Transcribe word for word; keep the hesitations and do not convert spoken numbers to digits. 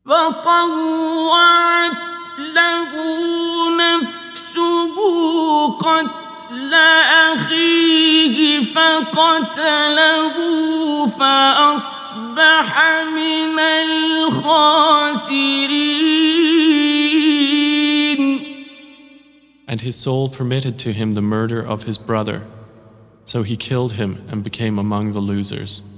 فطوعت له نفسه قتل أخيه فقتله فأصبح من الخاسرين. And his soul permitted to him the murder of his brother, so he killed him and became among the losers.